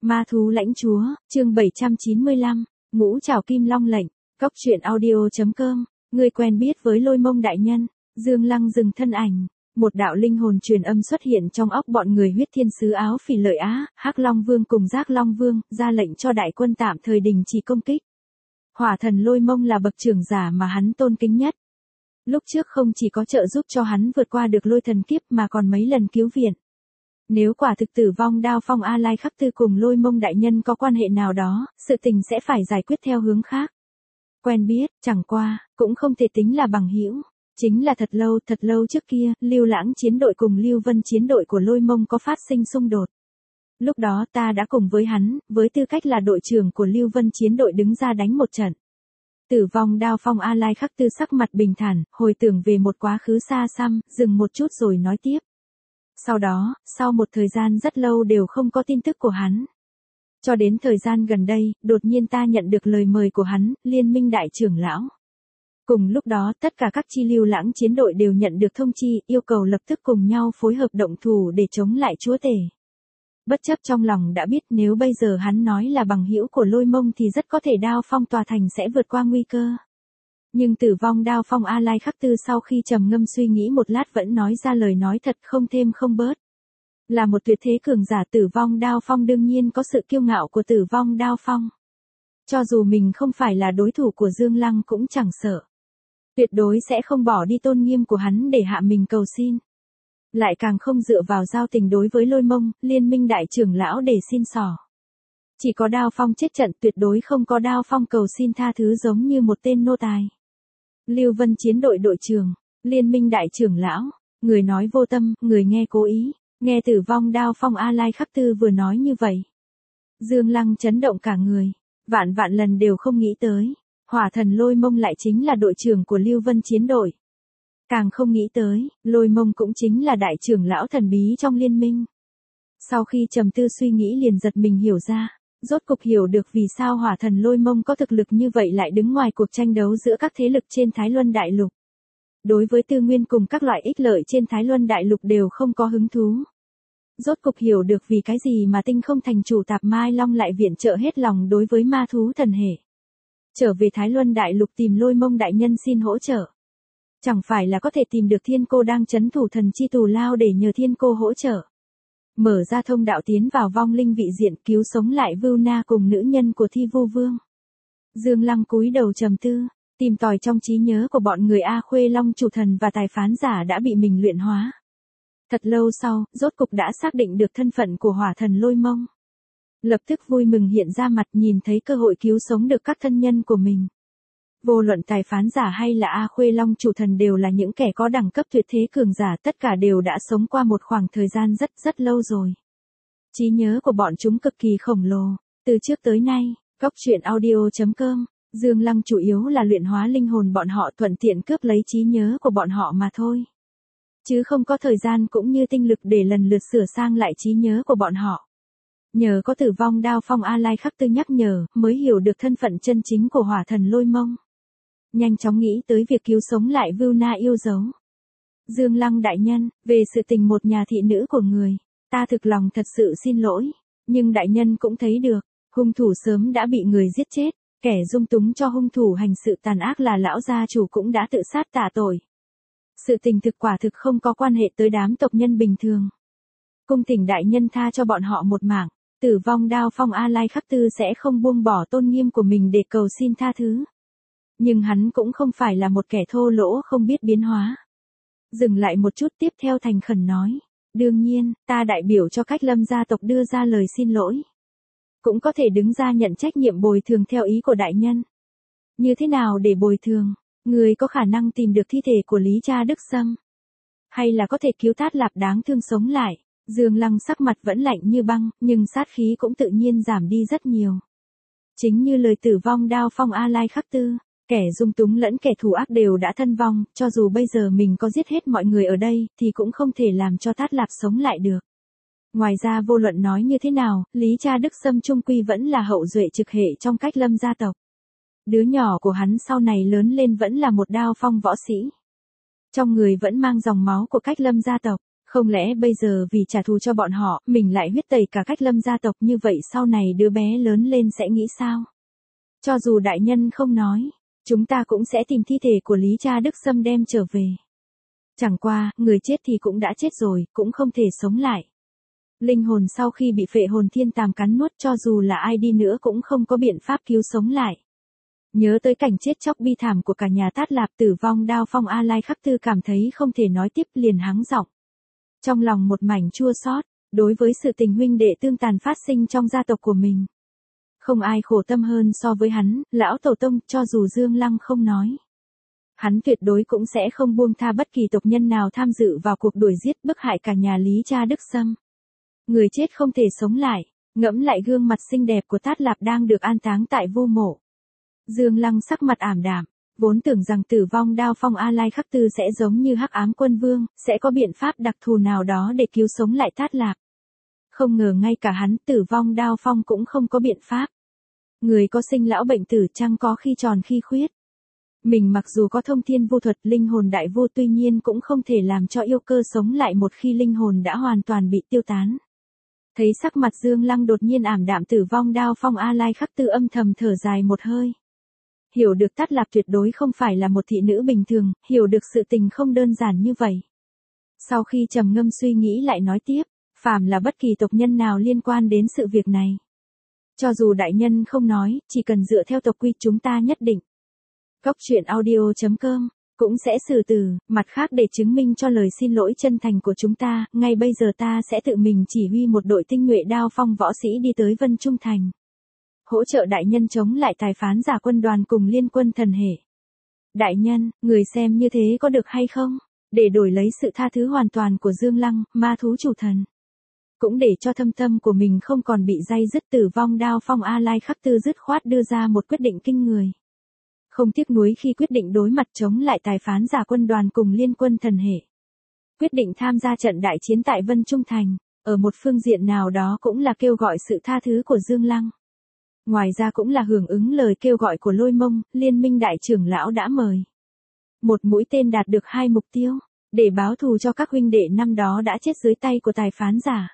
Ma thú lãnh chúa, chương 795, ngũ trảo kim long lệnh, cóc truyện audio.com, người quen biết với Lôi Mông đại nhân. Dương Lăng dừng thân ảnh, một đạo linh hồn truyền âm xuất hiện trong óc bọn người Huyết Thiên Sứ Áo Phỉ Lợi Á, Hắc Long Vương cùng Giác Long Vương, ra lệnh cho đại quân tạm thời đình chỉ công kích. Hỏa thần Lôi Mông là bậc trưởng giả mà hắn tôn kính nhất. Lúc trước không chỉ có trợ giúp cho hắn vượt qua được lôi thần kiếp mà còn mấy lần cứu viện. Nếu quả thực Tử Vong Đao Phong A Lai Khắc Tư cùng Lôi Mông đại nhân có quan hệ nào đó, sự tình sẽ phải giải quyết theo hướng khác. Quen biết, chẳng qua, cũng không thể tính là bằng hữu. Chính là thật lâu trước kia, Lưu Lãng chiến đội cùng Lưu Vân chiến đội của Lôi Mông có phát sinh xung đột. Lúc đó ta đã cùng với hắn, với tư cách là đội trưởng của Lưu Vân chiến đội đứng ra đánh một trận. Tử Vong Đao Phong A Lai Khắc Tư sắc mặt bình thản, hồi tưởng về một quá khứ xa xăm, dừng một chút rồi nói tiếp. Sau đó, sau một thời gian rất lâu đều không có tin tức của hắn. Cho đến thời gian gần đây, đột nhiên ta nhận được lời mời của hắn, Liên minh đại trưởng lão. Cùng lúc đó tất cả các chi Lưu Lãng chiến đội đều nhận được thông chi, yêu cầu lập tức cùng nhau phối hợp động thủ để chống lại chúa tể. Bất chấp trong lòng đã biết nếu bây giờ hắn nói là bằng hữu của Lôi Mông thì rất có thể Đao Phong tòa thành sẽ vượt qua nguy cơ. Nhưng Tử Vong Đao Phong A Lai Khắc Tư sau khi trầm ngâm suy nghĩ một lát vẫn nói ra lời nói thật không thêm không bớt. Là một tuyệt thế cường giả Tử Vong Đao Phong đương nhiên có sự kiêu ngạo của Tử Vong Đao Phong. Cho dù mình không phải là đối thủ của Dương Lăng cũng chẳng sợ. Tuyệt đối sẽ không bỏ đi tôn nghiêm của hắn để hạ mình cầu xin. Lại càng không dựa vào giao tình đối với Lôi Mông, Liên minh đại trưởng lão để xin xỏ. Chỉ có Đao Phong chết trận tuyệt đối không có Đao Phong cầu xin tha thứ giống như một tên nô tài. Lưu Vân chiến đội đội trưởng, Liên minh đại trưởng lão, người nói vô tâm, người nghe cố ý, nghe Tử Vong Đao Phong A Lai Khắc Tư vừa nói như vậy. Dương Lăng chấn động cả người, vạn lần đều không nghĩ tới, hỏa thần Lôi Mông lại chính là đội trưởng của Lưu Vân chiến đội. Càng không nghĩ tới, Lôi Mông cũng chính là đại trưởng lão thần bí trong liên minh. Sau khi trầm tư suy nghĩ liền giật mình hiểu ra, rốt cục hiểu được vì sao hỏa thần Lôi Mông có thực lực như vậy lại đứng ngoài cuộc tranh đấu giữa các thế lực trên Thái Luân Đại Lục. Đối với tư nguyên cùng các loại ích lợi trên Thái Luân Đại Lục đều không có hứng thú. Rốt cục hiểu được vì cái gì mà Tinh Không thành chủ Tạp Mai Long lại viện trợ hết lòng đối với ma thú thần hệ. Trở về Thái Luân Đại Lục tìm Lôi Mông đại nhân xin hỗ trợ. Chẳng phải là có thể tìm được Thiên Cô đang trấn thủ thần chi tù lao để nhờ Thiên Cô hỗ trợ. Mở ra thông đạo tiến vào vong linh vị diện cứu sống lại Vưu Na cùng nữ nhân của Thi Vu Vương. Dương Lăng cúi đầu trầm tư, tìm tòi trong trí nhớ của bọn người A Khuê Long chủ thần và tài phán giả đã bị mình luyện hóa. Thật lâu sau, rốt cục đã xác định được thân phận của hỏa thần Lôi Mông. Lập tức vui mừng hiện ra mặt nhìn thấy cơ hội cứu sống được các thân nhân của mình. Vô luận tài phán giả hay là A Khuê Long chủ thần đều là những kẻ có đẳng cấp tuyệt thế cường giả, tất cả đều đã sống qua một khoảng thời gian rất lâu rồi. Trí nhớ của bọn chúng cực kỳ khổng lồ, từ trước tới nay, cóc truyện audio.com, Dương Lăng chủ yếu là luyện hóa linh hồn bọn họ thuận tiện cướp lấy trí nhớ của bọn họ mà thôi. Chứ không có thời gian cũng như tinh lực để lần lượt sửa sang lại trí nhớ của bọn họ. Nhờ có Tử Vong Đao Phong A Lai Khắc Tư nhắc nhở, mới hiểu được thân phận chân chính của hỏa thần Lôi Mông. Nhanh chóng nghĩ tới việc cứu sống lại Vưu Na yêu dấu. Dương Lăng đại nhân, về sự tình một nhà thị nữ của người, ta thực lòng thật sự xin lỗi, nhưng đại nhân cũng thấy được, hung thủ sớm đã bị người giết chết, kẻ dung túng cho hung thủ hành sự tàn ác là lão gia chủ cũng đã tự sát tạ tội. Sự tình thực quả thực không có quan hệ tới đám tộc nhân bình thường. Cung thỉnh đại nhân tha cho bọn họ một mạng, Tử Vong Đao Phong A Lai Khắc Tư sẽ không buông bỏ tôn nghiêm của mình để cầu xin tha thứ. Nhưng hắn cũng không phải là một kẻ thô lỗ không biết biến hóa. Dừng lại một chút tiếp theo thành khẩn nói. Đương nhiên, ta đại biểu cho Cách Lâm gia tộc đưa ra lời xin lỗi. Cũng có thể đứng ra nhận trách nhiệm bồi thường theo ý của đại nhân. Như thế nào để bồi thường? Người có khả năng tìm được thi thể của Lý Cha Đức Sâm? Hay là có thể cứu Tát Lạp đáng thương sống lại? Dương Lăng sắc mặt vẫn lạnh như băng, nhưng sát khí cũng tự nhiên giảm đi rất nhiều. Chính như lời Tử Vong Đao Phong A Lai Khắc Tư. Kẻ dung túng lẫn kẻ thù ác đều đã thân vong, cho dù bây giờ mình có giết hết mọi người ở đây, thì cũng không thể làm cho Tát Lạp sống lại được. Ngoài ra vô luận nói như thế nào, Lý Cha Đức Sâm trung quy vẫn là hậu duệ trực hệ trong Cách Lâm gia tộc. Đứa nhỏ của hắn sau này lớn lên vẫn là một Đao Phong võ sĩ. Trong người vẫn mang dòng máu của Cách Lâm gia tộc, Không lẽ bây giờ vì trả thù cho bọn họ, mình lại huyết tẩy cả Cách Lâm gia tộc như vậy, sau này đứa bé lớn lên sẽ nghĩ sao? Cho dù đại nhân không nói, chúng ta cũng sẽ tìm thi thể của Lý Cha Đức Sâm đem trở về. Chẳng qua, người chết thì cũng đã chết rồi, cũng không thể sống lại. Linh hồn sau khi bị phệ hồn thiên tàm cắn nuốt, cho dù là ai đi nữa cũng không có biện pháp cứu sống lại. Nhớ tới cảnh chết chóc bi thảm của cả nhà Tát Lạp, Tử Vong Đao Phong A Lai Khắc Tư cảm thấy không thể nói tiếp, liền hắng giọng. Trong lòng một mảnh chua xót, đối với sự tình huynh đệ tương tàn phát sinh trong gia tộc của mình. Không ai khổ tâm hơn so với hắn, lão tổ tông, cho dù Dương Lăng không nói. Hắn tuyệt đối cũng sẽ không buông tha bất kỳ tộc nhân nào tham dự vào cuộc đuổi giết bức hại cả nhà Lý Cha Đức Sâm. Người chết không thể sống lại, ngẫm lại gương mặt xinh đẹp của Tát Lạp đang được an táng tại vu mộ. Dương Lăng sắc mặt ảm đạm, vốn tưởng rằng Tử Vong Đao Phong A Lai Khắc Tư sẽ giống như Hắc Ám Quân Vương, sẽ có biện pháp đặc thù nào đó để cứu sống lại Tát Lạp. Không ngờ ngay cả hắn Tử Vong Đao Phong cũng không có biện pháp. Người có sinh lão bệnh tử, chăng có khi tròn khi khuyết. Mình mặc dù có thông thiên vô thuật, linh hồn đại vô, tuy nhiên cũng không thể làm cho yêu cơ sống lại một khi linh hồn đã hoàn toàn bị tiêu tán. Thấy sắc mặt Dương Lăng đột nhiên ảm đạm, Tử Vong Đao Phong A Lai Khắc Tư âm thầm thở dài một hơi. Hiểu được Tát Lạp tuyệt đối không phải là một thị nữ bình thường, hiểu được sự tình không đơn giản như vậy. Sau khi trầm ngâm suy nghĩ lại nói tiếp, phàm là bất kỳ tộc nhân nào liên quan đến sự việc này. Cho dù đại nhân không nói, chỉ cần dựa theo tộc quy chúng ta nhất định. Góc truyện audio.com cũng sẽ xử tử, mặt khác để chứng minh cho lời xin lỗi chân thành của chúng ta, ngay bây giờ ta sẽ tự mình chỉ huy một đội tinh nhuệ đao phong võ sĩ đi tới Vân Trung Thành. Hỗ trợ đại nhân chống lại tài phán giả quân đoàn cùng liên quân thần hệ. Đại nhân, người xem như thế có được hay không? Để đổi lấy sự tha thứ hoàn toàn của Dương Lăng, ma thú chủ thần. Cũng để cho thâm tâm của mình không còn bị day dứt, Tử Vong Đao Phong A Lai Khắc Tư dứt khoát đưa ra một quyết định kinh người. Không tiếc nuối khi quyết định đối mặt chống lại tài phán giả quân đoàn cùng liên quân thần hệ. Quyết định tham gia trận đại chiến tại Vân Trung Thành, ở một phương diện nào đó cũng là kêu gọi sự tha thứ của Dương Lăng. Ngoài ra cũng là hưởng ứng lời kêu gọi của Lôi Mông, liên minh đại trưởng lão đã mời. Một mũi tên đạt được 2 mục tiêu, để báo thù cho các huynh đệ năm đó đã chết dưới tay của tài phán giả.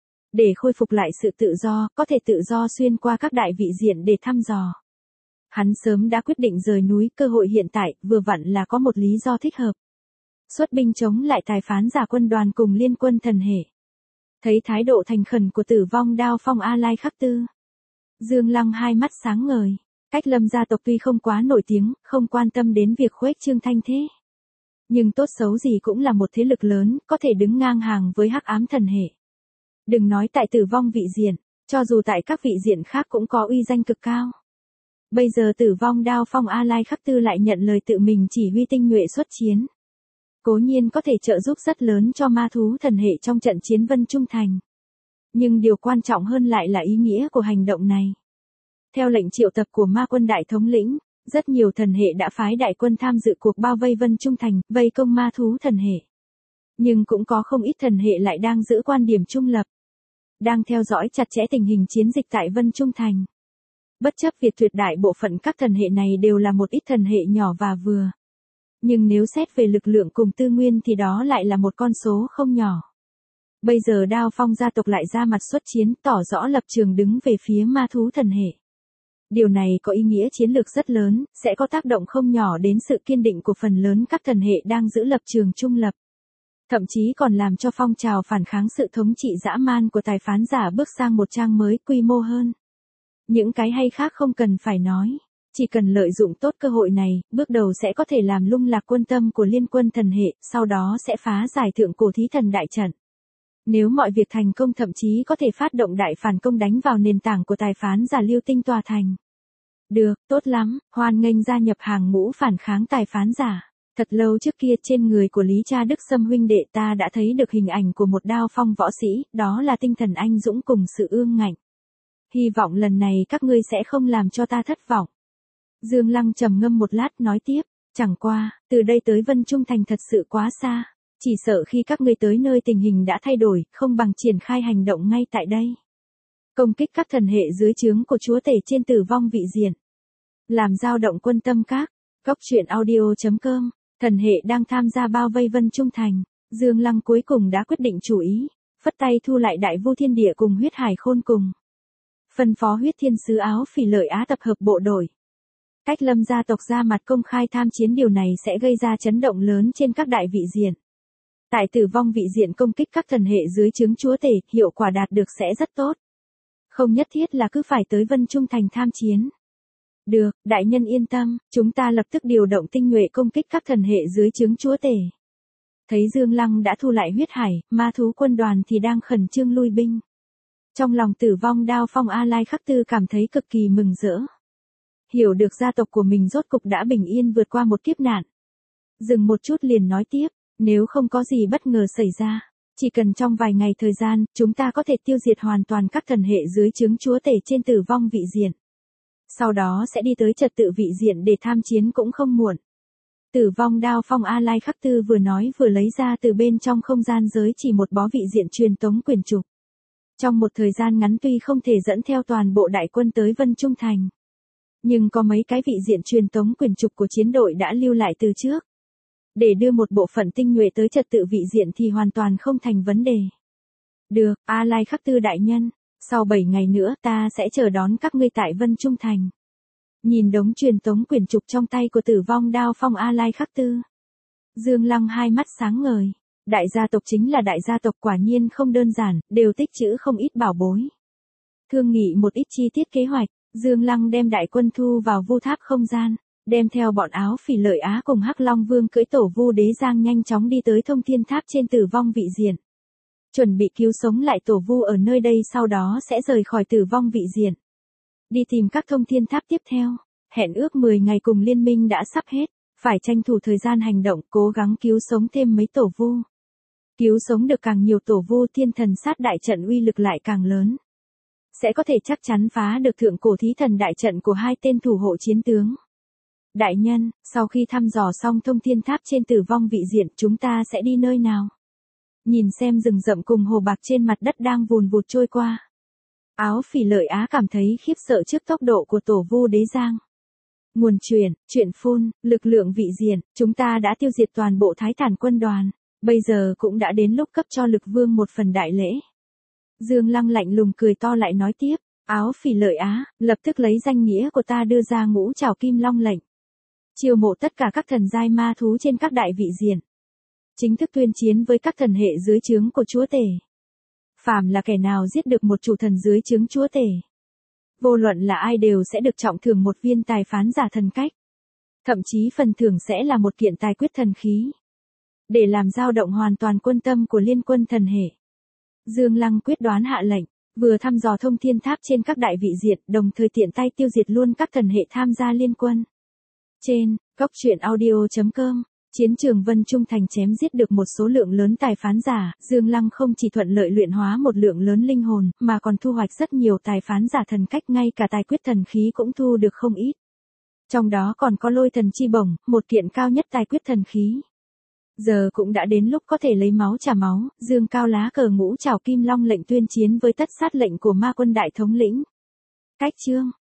Để khôi phục lại sự tự do, có thể tự do xuyên qua các đại vị diện để thăm dò. Hắn sớm đã quyết định rời núi, cơ hội hiện tại vừa vặn là có một lý do thích hợp. Xuất binh chống lại tài phán giả quân đoàn cùng liên quân thần hệ. Thấy thái độ thành khẩn của Tử Vong Đao Phong A Lai Khắc Tư, Dương Lăng hai mắt sáng ngời. Cách Lâm gia tộc tuy không quá nổi tiếng, không quan tâm đến việc khuếch trương thanh thế. Nhưng tốt xấu gì cũng là một thế lực lớn, có thể đứng ngang hàng với Hắc Ám thần hệ. Đừng nói tại Tử Vong vị diện, cho dù tại các vị diện khác cũng có uy danh cực cao. Bây giờ Tử Vong Đao Phong A Lai Khắc Tư lại nhận lời tự mình chỉ huy tinh nhuệ xuất chiến. Cố nhiên có thể trợ giúp rất lớn cho ma thú thần hệ trong trận chiến Vân Trung Thành. Nhưng điều quan trọng hơn lại là ý nghĩa của hành động này. Theo lệnh triệu tập của ma quân đại thống lĩnh, rất nhiều thần hệ đã phái đại quân tham dự cuộc bao vây Vân Trung Thành, vây công ma thú thần hệ. Nhưng cũng có không ít thần hệ lại đang giữ quan điểm trung lập. Đang theo dõi chặt chẽ tình hình chiến dịch tại Vân Trung Thành. Bất chấp việc tuyệt đại bộ phận các thần hệ này đều là một ít thần hệ nhỏ và vừa. Nhưng nếu xét về lực lượng cùng tư nguyên thì đó lại là một con số không nhỏ. Bây giờ Đao Phong gia tộc lại ra mặt xuất chiến, tỏ rõ lập trường đứng về phía ma thú thần hệ. Điều này có ý nghĩa chiến lược rất lớn, sẽ có tác động không nhỏ đến sự kiên định của phần lớn các thần hệ đang giữ lập trường trung lập. Thậm chí còn làm cho phong trào phản kháng sự thống trị dã man của tài phán giả bước sang một trang mới quy mô hơn. Những cái hay khác không cần phải nói, chỉ cần lợi dụng tốt cơ hội này, bước đầu sẽ có thể làm lung lạc quân tâm của liên quân thần hệ, sau đó sẽ phá giải thượng cổ thí thần đại trận. Nếu mọi việc thành công thậm chí có thể phát động đại phản công đánh vào nền tảng của tài phán giả Lưu Tinh tòa thành. Được, tốt lắm, hoan nghênh gia nhập hàng ngũ phản kháng tài phán giả. Thật lâu trước kia trên người của Lý Cha Đức Sâm huynh đệ ta đã thấy được hình ảnh của một đao phong võ sĩ, đó là tinh thần anh dũng cùng sự ương ngạnh. Hy vọng lần này các ngươi sẽ không làm cho ta thất vọng. Dương Lăng trầm ngâm một lát nói tiếp, chẳng qua, từ đây tới Vân Trung Thành thật sự quá xa. Chỉ sợ khi các ngươi tới nơi tình hình đã thay đổi, không bằng triển khai hành động ngay tại đây. Công kích các thần hệ dưới trướng của chúa tể trên Tử Vong vị diện. Làm dao động quân tâm các. Góc truyện audio.com. Thần hệ đang tham gia bao vây Vân Trung Thành. Dương Lăng cuối cùng đã quyết định chủ ý, phất tay thu lại Đại Vu Thiên Địa cùng Huyết Hải Khôn cùng. Phân phó Huyết Thiên Sứ Áo Phỉ Lợi Á tập hợp bộ đội. Cách Lâm gia tộc ra mặt công khai tham chiến, điều này sẽ gây ra chấn động lớn trên các đại vị diện. Tại Tử Vong vị diện công kích các thần hệ dưới trướng chúa tể, hiệu quả đạt được sẽ rất tốt. Không nhất thiết là cứ phải tới Vân Trung Thành tham chiến. Được, đại nhân yên tâm, chúng ta lập tức điều động tinh nhuệ công kích các thần hệ dưới trướng chúa tể. Thấy Dương Lăng đã thu lại huyết hải, ma thú quân đoàn thì đang khẩn trương lui binh. Trong lòng Tử Vong Đao Phong A Lai Khắc Tư cảm thấy cực kỳ mừng rỡ. Hiểu được gia tộc của mình rốt cục đã bình yên vượt qua một kiếp nạn. Dừng một chút liền nói tiếp, nếu không có gì bất ngờ xảy ra, chỉ cần trong vài ngày thời gian, chúng ta có thể tiêu diệt hoàn toàn các thần hệ dưới trướng chúa tể trên Tử Vong vị diện. Sau đó sẽ đi tới trật tự vị diện để tham chiến cũng không muộn. Tử Vong Đao Phong A Lai Khắc Tư vừa nói vừa lấy ra từ bên trong không gian giới chỉ một bó vị diện truyền tống quyển trục. Trong một thời gian ngắn tuy không thể dẫn theo toàn bộ đại quân tới Vân Trung Thành, nhưng có mấy cái vị diện truyền tống quyển trục của chiến đội đã lưu lại từ trước. Để đưa một bộ phận tinh nhuệ tới trật tự vị diện thì hoàn toàn không thành vấn đề. Được, A Lai Khắc Tư đại nhân, sau 7 ngày nữa ta sẽ chờ đón các ngươi tại Vân Trung Thành. Nhìn đống truyền tống quyển trục trong tay của Tử Vong Đao Phong A Lai Khắc Tư, Dương Lăng hai mắt sáng ngời. Đại gia tộc chính là đại gia tộc, quả nhiên không đơn giản, đều tích trữ không ít bảo bối. Thương nghị một ít chi tiết kế hoạch, Dương Lăng đem đại quân thu vào vu tháp không gian, đem theo bọn Áo Phỉ Lợi Á cùng Hắc Long Vương cưỡi tổ vu đế giang nhanh chóng đi tới thông thiên tháp trên Tử Vong vị diện. Chuẩn bị cứu sống lại tổ vu ở nơi đây, sau đó sẽ rời khỏi Tử Vong vị diện. Đi tìm các thông thiên tháp tiếp theo, hẹn ước 10 ngày cùng liên minh đã sắp hết, phải tranh thủ thời gian hành động, cố gắng cứu sống thêm mấy tổ vu. Cứu sống được càng nhiều tổ vu, thiên thần sát đại trận uy lực lại càng lớn. Sẽ có thể chắc chắn phá được thượng cổ thí thần đại trận của hai tên thủ hộ chiến tướng. Đại nhân, sau khi thăm dò xong thông thiên tháp trên Tử Vong vị diện, chúng ta sẽ đi nơi nào? Nhìn xem rừng rậm cùng hồ bạc trên mặt đất đang vùn vụt trôi qua. Áo Phỉ Lợi Á cảm thấy khiếp sợ trước tốc độ của tổ vu đế giang. Nguồn chuyện phun, lực lượng vị diện, chúng ta đã tiêu diệt toàn bộ Thái Tản quân đoàn. Bây giờ cũng đã đến lúc cấp cho Lực Vương một phần đại lễ. Dương Lăng lạnh lùng cười to lại nói tiếp, Áo Phỉ Lợi Á, lập tức lấy danh nghĩa của ta đưa ra Ngũ Trảo Kim Long lệnh. Chiêu mộ tất cả các thần giai ma thú trên các đại vị diện. Chính thức tuyên chiến với các thần hệ dưới trướng của chúa tể. Phàm là kẻ nào giết được một chủ thần dưới trướng chúa tể, vô luận là ai đều sẽ được trọng thưởng một viên tài phán giả thần cách. Thậm chí phần thưởng sẽ là một kiện tài quyết thần khí. Để làm dao động hoàn toàn quân tâm của liên quân thần hệ, Dương Lăng quyết đoán hạ lệnh, vừa thăm dò thông thiên tháp trên các đại vị diện, đồng thời tiện tay tiêu diệt luôn các thần hệ tham gia liên quân. Trên, goctruyện.audio.com, chiến trường Vân Trung Thành chém giết được một số lượng lớn tài phán giả, Dương Lăng không chỉ thuận lợi luyện hóa một lượng lớn linh hồn, mà còn thu hoạch rất nhiều tài phán giả thần cách, ngay cả tài quyết thần khí cũng thu được không ít. Trong đó còn có Lôi Thần Chi Bổng, một kiện cao nhất tài quyết thần khí. Giờ cũng đã đến lúc có thể lấy máu trả máu, dương cao lá cờ Ngũ Trảo Kim Long lệnh tuyên chiến với tất sát lệnh của ma quân đại thống lĩnh. Cách chương